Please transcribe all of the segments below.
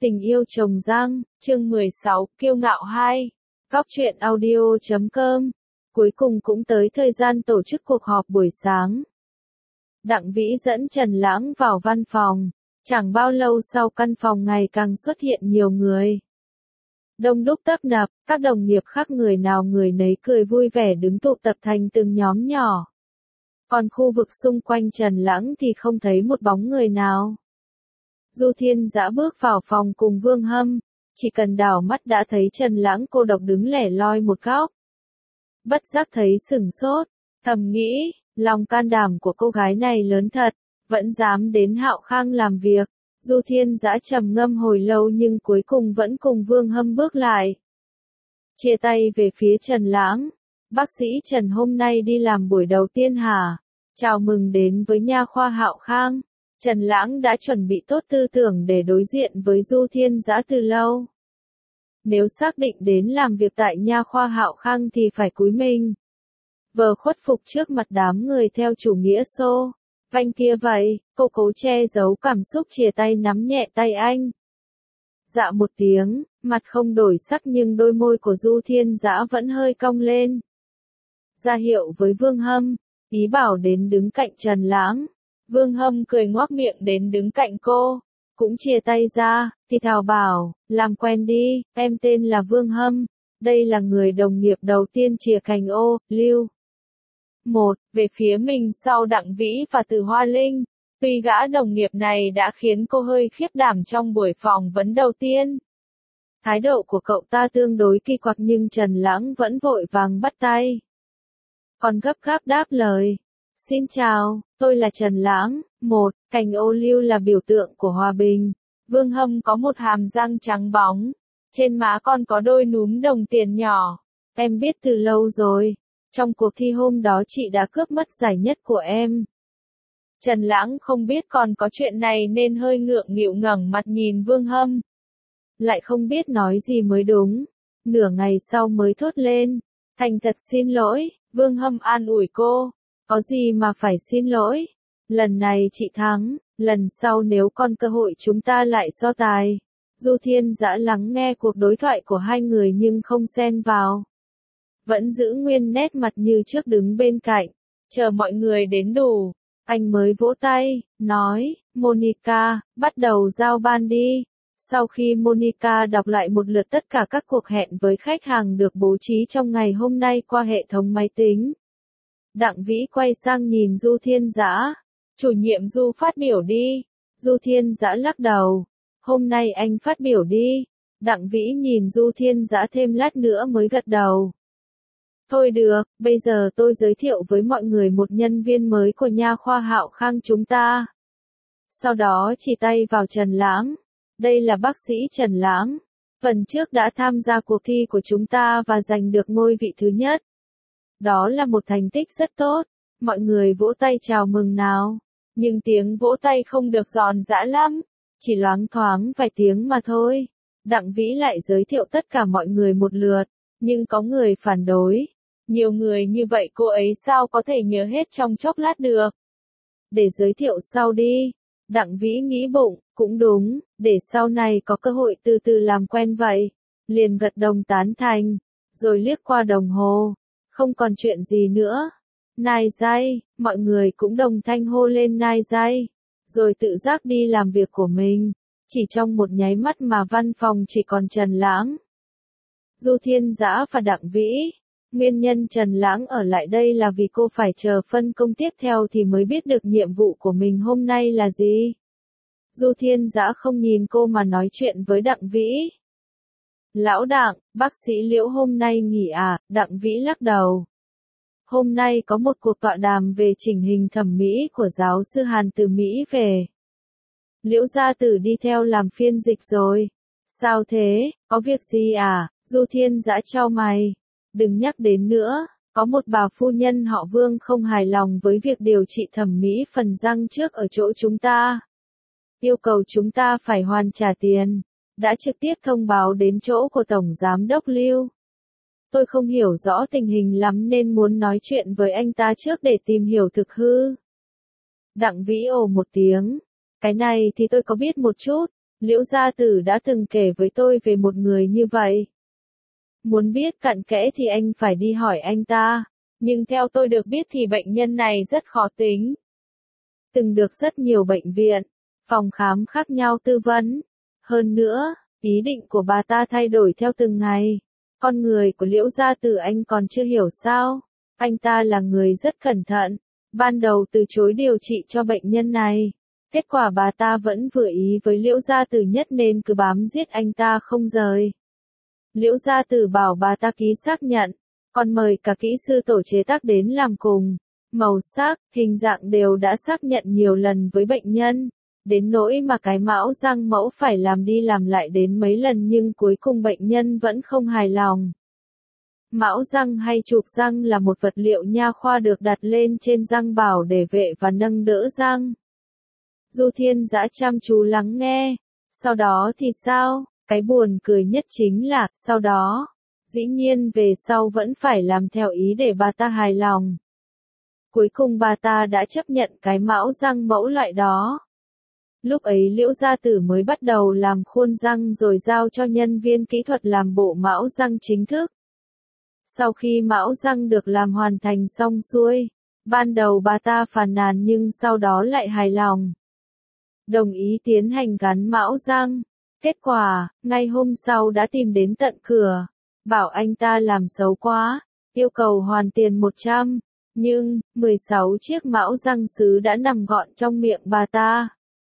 Tình yêu trồng răng, chương 16, kiêu ngạo 2. Góc truyện audio.com. Cuối cùng cũng tới thời gian tổ chức cuộc họp buổi sáng. Đặng Vĩ dẫn Trần Lãng vào văn phòng. Chẳng bao lâu sau căn phòng ngày càng xuất hiện nhiều người. Đông đúc tấp nập, các đồng nghiệp khác người nào người nấy cười vui vẻ đứng tụ tập thành từng nhóm nhỏ. Còn khu vực xung quanh Trần Lãng thì không thấy một bóng người nào. Du Thiên Dã bước vào phòng cùng Vương Hâm, chỉ cần đảo mắt đã thấy Trần Lãng cô độc đứng lẻ loi một góc. Bất giác thấy sửng sốt, thầm nghĩ, lòng can đảm của cô gái này lớn thật, vẫn dám đến Hạo Khang làm việc. Du Thiên Dã trầm ngâm hồi lâu nhưng cuối cùng vẫn cùng Vương Hâm bước lại. Chia tay về phía Trần Lãng, bác sĩ Trần hôm nay đi làm buổi đầu tiên hả? Chào mừng đến với nha khoa Hạo Khang. Trần Lãng đã chuẩn bị tốt tư tưởng để đối diện với Du Thiên Dã từ lâu. Nếu xác định đến làm việc tại nha khoa Hạo Khang thì phải cúi mình. Vờ khuất phục trước mặt đám người theo chủ nghĩa xô. Vanh kia vậy, cô cố che giấu cảm xúc chìa tay nắm nhẹ tay anh. Dạ một tiếng, mặt không đổi sắc nhưng đôi môi của Du Thiên Dã vẫn hơi cong lên. Ra hiệu với Vương Hâm, ý bảo đến đứng cạnh Trần Lãng. Vương Hâm cười ngoác miệng đến đứng cạnh cô, cũng chia tay ra, thì thào bảo, làm quen đi, em tên là Vương Hâm, đây là người đồng nghiệp đầu tiên chìa cành ô, Lưu. Về phía mình sau Đặng Vĩ và Từ Hoa Linh, tuy gã đồng nghiệp này đã khiến cô hơi khiếp đảm trong buổi phỏng vấn đầu tiên. Thái độ của cậu ta tương đối kỳ quặc nhưng Trần Lãng vẫn vội vàng bắt tay. Còn gấp gáp đáp lời. Xin chào, tôi là Trần Lãng. Cành ô liu là biểu tượng của hòa bình. Vương Hâm có một hàm răng trắng bóng. Trên má con có đôi núm đồng tiền nhỏ. Em biết từ lâu rồi. Trong cuộc thi hôm đó chị đã cướp mất giải nhất của em. Trần Lãng không biết còn có chuyện này nên hơi ngượng nghịu ngẩng mặt nhìn Vương Hâm. Lại không biết nói gì mới đúng. Nửa ngày sau mới thốt lên. Thành thật xin lỗi, Vương Hâm an ủi cô. Có gì mà phải xin lỗi. Lần này chị thắng, lần sau nếu còn cơ hội chúng ta lại so tài. Du Thiên Dã lắng nghe cuộc đối thoại của hai người nhưng không xen vào. Vẫn giữ nguyên nét mặt như trước đứng bên cạnh, chờ mọi người đến đủ. Anh mới vỗ tay, nói, Monica, bắt đầu giao ban đi. Sau khi Monica đọc lại một lượt tất cả các cuộc hẹn với khách hàng được bố trí trong ngày hôm nay qua hệ thống máy tính. Đặng Vĩ quay sang nhìn Du Thiên Dã. Chủ nhiệm Du phát biểu đi. Du Thiên Dã lắc đầu. Hôm nay anh phát biểu đi. Đặng Vĩ nhìn Du Thiên Dã thêm lát nữa mới gật đầu. Thôi được, bây giờ tôi giới thiệu với mọi người một nhân viên mới của nha khoa Hạo Khang chúng ta. Sau đó chỉ tay vào Trần Lãng. Đây là bác sĩ Trần Lãng. Phần trước đã tham gia cuộc thi của chúng ta và giành được ngôi vị thứ nhất. Đó là một thành tích rất tốt. Mọi người vỗ tay chào mừng nào. Nhưng tiếng vỗ tay không được giòn giã lắm. Chỉ loáng thoáng vài tiếng mà thôi. Đặng Vĩ lại giới thiệu tất cả mọi người một lượt. Nhưng có người phản đối. Nhiều người như vậy cô ấy sao có thể nhớ hết trong chốc lát được. Để giới thiệu sau đi. Đặng Vĩ nghĩ bụng, cũng đúng, để sau này có cơ hội từ từ làm quen vậy. Liền gật đầu tán thành. Rồi liếc qua đồng hồ. Không còn chuyện gì nữa. Nai dai, mọi người cũng đồng thanh hô lên nai dai. Rồi tự giác đi làm việc của mình. Chỉ trong một nháy mắt mà văn phòng chỉ còn Trần Lãng. Du Thiên Dã và Đặng Vĩ. Nguyên nhân Trần Lãng ở lại đây là vì cô phải chờ phân công tiếp theo thì mới biết được nhiệm vụ của mình hôm nay là gì. Du Thiên Dã không nhìn cô mà nói chuyện với Đặng Vĩ. Lão Đặng, bác sĩ Liễu hôm nay nghỉ à? Đặng Vĩ lắc đầu. Hôm nay có một cuộc tọa đàm về chỉnh hình thẩm mỹ của giáo sư Hàn từ Mỹ về. Liễu gia tử đi theo làm phiên dịch rồi. Sao thế, có việc gì à? Du Thiên Dã chau mày. Đừng nhắc đến nữa, có một bà phu nhân họ Vương không hài lòng với việc điều trị thẩm mỹ phần răng trước ở chỗ chúng ta. Yêu cầu chúng ta phải hoàn trả tiền. Đã trực tiếp thông báo đến chỗ của Tổng Giám đốc Lưu. Tôi không hiểu rõ tình hình lắm nên muốn nói chuyện với anh ta trước để tìm hiểu thực hư. Đặng Vĩ ồ một tiếng. Cái này thì tôi có biết một chút. Liễu gia tử đã từng kể với tôi về một người như vậy. Muốn biết cặn kẽ thì anh phải đi hỏi anh ta, nhưng theo tôi được biết thì bệnh nhân này rất khó tính. Từng được rất nhiều bệnh viện, phòng khám khác nhau tư vấn. Hơn nữa, ý định của bà ta thay đổi theo từng ngày. Con người của Liễu gia tử anh còn chưa hiểu sao? Anh ta là người rất cẩn thận, ban đầu từ chối điều trị cho bệnh nhân này. Kết quả bà ta vẫn vừa ý với Liễu gia tử nhất nên cứ bám giết anh ta không rời. Liễu gia tử bảo bà ta ký xác nhận, còn mời cả kỹ sư tổ chế tác đến làm cùng. Màu sắc, hình dạng đều đã xác nhận nhiều lần với bệnh nhân. Đến nỗi mà cái mão răng mẫu phải làm đi làm lại đến mấy lần nhưng cuối cùng bệnh nhân vẫn không hài lòng. Mão răng hay chụp răng là một vật liệu nha khoa được đặt lên trên răng bảo để vệ và nâng đỡ răng. Du Thiên Dã chăm chú lắng nghe. Sau đó thì sao? Cái buồn cười nhất chính là, sau đó, dĩ nhiên về sau vẫn phải làm theo ý để bà ta hài lòng. Cuối cùng bà ta đã chấp nhận cái mão răng mẫu loại đó. Lúc ấy Liễu gia tử mới bắt đầu làm khuôn răng rồi giao cho nhân viên kỹ thuật làm bộ mão răng chính thức. Sau khi mão răng được làm hoàn thành xong xuôi, ban đầu bà ta phàn nàn nhưng sau đó lại hài lòng. Đồng ý tiến hành gắn mão răng. Kết quả, ngay hôm sau đã tìm đến tận cửa, bảo anh ta làm xấu quá, yêu cầu hoàn tiền 100, nhưng, 16 chiếc mão răng sứ đã nằm gọn trong miệng bà ta.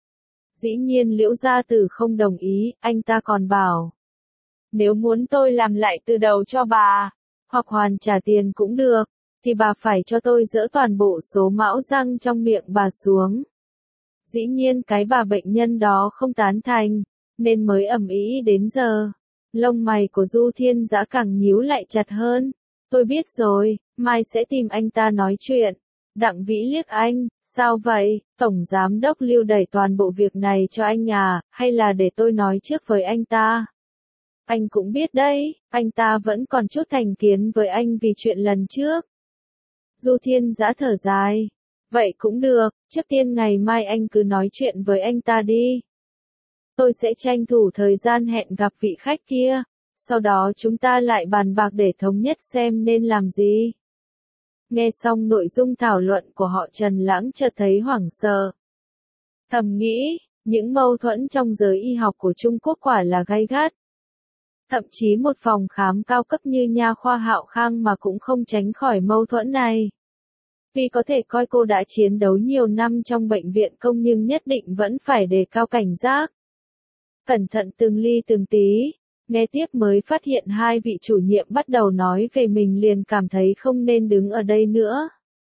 Dĩ nhiên Liễu gia tử không đồng ý, anh ta còn bảo. Nếu muốn tôi làm lại từ đầu cho bà, hoặc hoàn trả tiền cũng được, thì bà phải cho tôi dỡ toàn bộ số mão răng trong miệng bà xuống. Dĩ nhiên cái bà bệnh nhân đó không tán thành, nên mới ầm ĩ đến giờ. Lông mày của Du Thiên Dã càng nhíu lại chặt hơn. Tôi biết rồi, mai sẽ tìm anh ta nói chuyện. Đặng Vĩ liếc anh, sao vậy, Tổng Giám đốc Lưu đẩy toàn bộ việc này cho anh à, hay là để tôi nói trước với anh ta? Anh cũng biết đấy, anh ta vẫn còn chút thành kiến với anh vì chuyện lần trước. Du Thiên Dã thở dài. Vậy cũng được, trước tiên ngày mai anh cứ nói chuyện với anh ta đi. Tôi sẽ tranh thủ thời gian hẹn gặp vị khách kia, sau đó chúng ta lại bàn bạc để thống nhất xem nên làm gì. Nghe xong nội dung thảo luận của họ Trần Lãng chợt thấy hoảng sợ. Thầm nghĩ, những mâu thuẫn trong giới y học của Trung Quốc quả là gay gắt. Thậm chí một phòng khám cao cấp như nha khoa Hạo Khang mà cũng không tránh khỏi mâu thuẫn này. Vì có thể coi cô đã chiến đấu nhiều năm trong bệnh viện công nhưng nhất định vẫn phải đề cao cảnh giác. Cẩn thận từng ly từng tí, nghe tiếp mới phát hiện hai vị chủ nhiệm bắt đầu nói về mình liền cảm thấy không nên đứng ở đây nữa.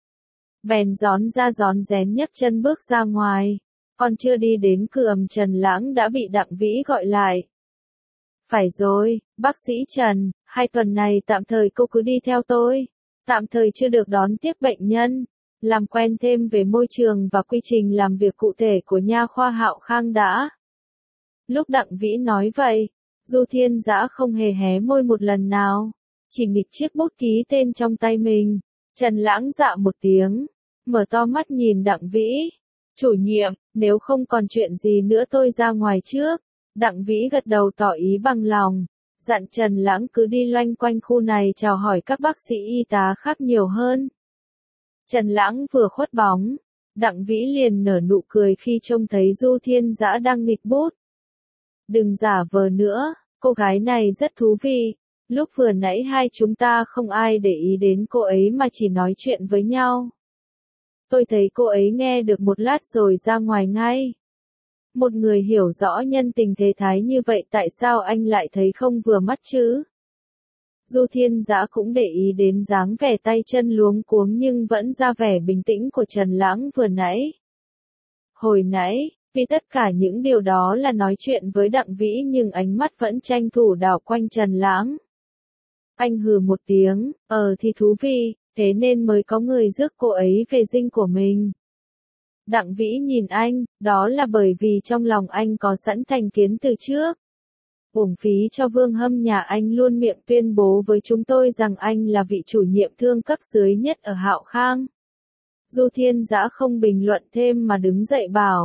Bèn rón ra rón rén nhấc chân bước ra ngoài, còn chưa đi đến cửa Trần Lãng đã bị Đặng Vĩ gọi lại. Phải rồi, bác sĩ Trần, 2 tuần này tạm thời cô cứ đi theo tôi. Tạm thời chưa được đón tiếp bệnh nhân, làm quen thêm về môi trường và quy trình làm việc cụ thể của nha khoa Hạo Khang đã. Lúc Đặng Vĩ nói vậy, Du Thiên Dã không hề hé môi một lần nào, chỉ nghịch chiếc bút ký tên trong tay mình. Trần Lãng dạ một tiếng, mở to mắt nhìn Đặng Vĩ. Chủ nhiệm, nếu không còn chuyện gì nữa tôi ra ngoài trước. Đặng Vĩ gật đầu tỏ ý bằng lòng. Dặn Trần Lãng cứ đi loanh quanh khu này chào hỏi các bác sĩ y tá khác nhiều hơn. Trần Lãng vừa khuất bóng, Đặng Vĩ liền nở nụ cười khi trông thấy Du Thiên Dã đang nghịch bút. Đừng giả vờ nữa, cô gái này rất thú vị. Lúc vừa nãy hai chúng ta không ai để ý đến cô ấy mà chỉ nói chuyện với nhau. Tôi thấy cô ấy nghe được một lát rồi ra ngoài ngay. Một người hiểu rõ nhân tình thế thái như vậy tại sao anh lại thấy không vừa mắt chứ? Du Thiên Dã cũng để ý đến dáng vẻ tay chân luống cuống nhưng vẫn ra vẻ bình tĩnh của Trần Lãng vừa nãy. Hồi nãy, vì tất cả những điều đó là nói chuyện với Đặng Vĩ nhưng ánh mắt vẫn tranh thủ đảo quanh Trần Lãng. Anh hừ một tiếng, thì thú vị, thế nên mới có người rước cô ấy về dinh của mình. Đặng Vĩ nhìn anh, đó là bởi vì trong lòng anh có sẵn thành kiến từ trước. Uổng phí cho Vương Hâm nhà anh luôn miệng tuyên bố với chúng tôi rằng anh là vị chủ nhiệm thương cấp dưới nhất ở Hạo Khang. Du Thiên Dã không bình luận thêm mà đứng dậy bảo,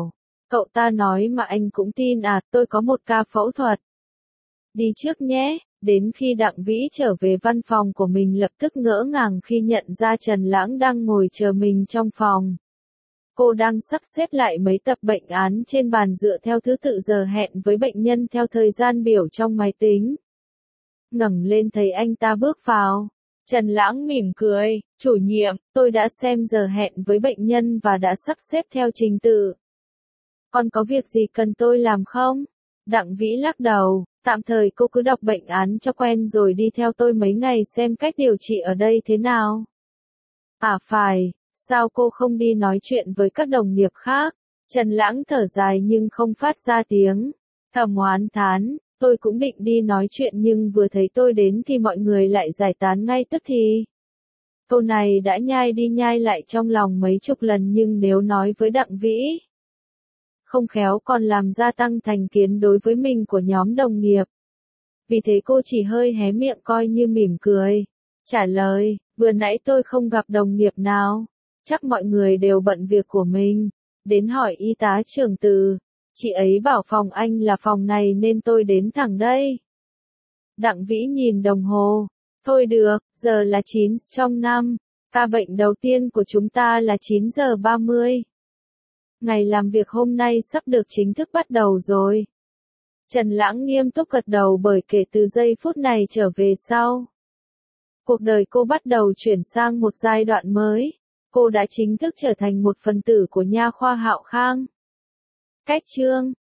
Cậu ta nói mà anh cũng tin à, tôi có một ca phẫu thuật. Đi trước nhé. Đến khi Đặng Vĩ trở về văn phòng của mình lập tức ngỡ ngàng khi nhận ra Trần Lãng đang ngồi chờ mình trong phòng. Cô đang sắp xếp lại mấy tập bệnh án trên bàn dựa theo thứ tự giờ hẹn với bệnh nhân theo thời gian biểu trong máy tính. Ngẩng lên thấy anh ta bước vào. Trần Lãng mỉm cười, chủ nhiệm, tôi đã xem giờ hẹn với bệnh nhân và đã sắp xếp theo trình tự. Còn có việc gì cần tôi làm không? Đặng Vĩ lắc đầu, tạm thời cô cứ đọc bệnh án cho quen rồi đi theo tôi mấy ngày xem cách điều trị ở đây thế nào. À phải, sao cô không đi nói chuyện với các đồng nghiệp khác? Trần Lãng thở dài nhưng không phát ra tiếng. Thầm oán thán, tôi cũng định đi nói chuyện nhưng vừa thấy tôi đến thì mọi người lại giải tán ngay tức thì. Câu này đã nhai đi nhai lại trong lòng mấy chục lần nhưng nếu nói với Đặng Vĩ, không khéo còn làm gia tăng thành kiến đối với mình của nhóm đồng nghiệp. Vì thế cô chỉ hơi hé miệng coi như mỉm cười. Trả lời, vừa nãy tôi không gặp đồng nghiệp nào. Chắc mọi người đều bận việc của mình. Đến hỏi y tá trưởng Từ. Chị ấy bảo phòng anh là phòng này nên tôi đến thẳng đây. Đặng Vĩ nhìn đồng hồ. Thôi được, giờ là 9 trong 5. Ca bệnh đầu tiên của chúng ta là 9 giờ 30. Ngày làm việc hôm nay sắp được chính thức bắt đầu rồi. Trần Lãng nghiêm túc gật đầu bởi kể từ giây phút này trở về sau, cuộc đời cô bắt đầu chuyển sang một giai đoạn mới. Cô đã chính thức trở thành một phần tử của nha khoa Hạo Khang. Cách chương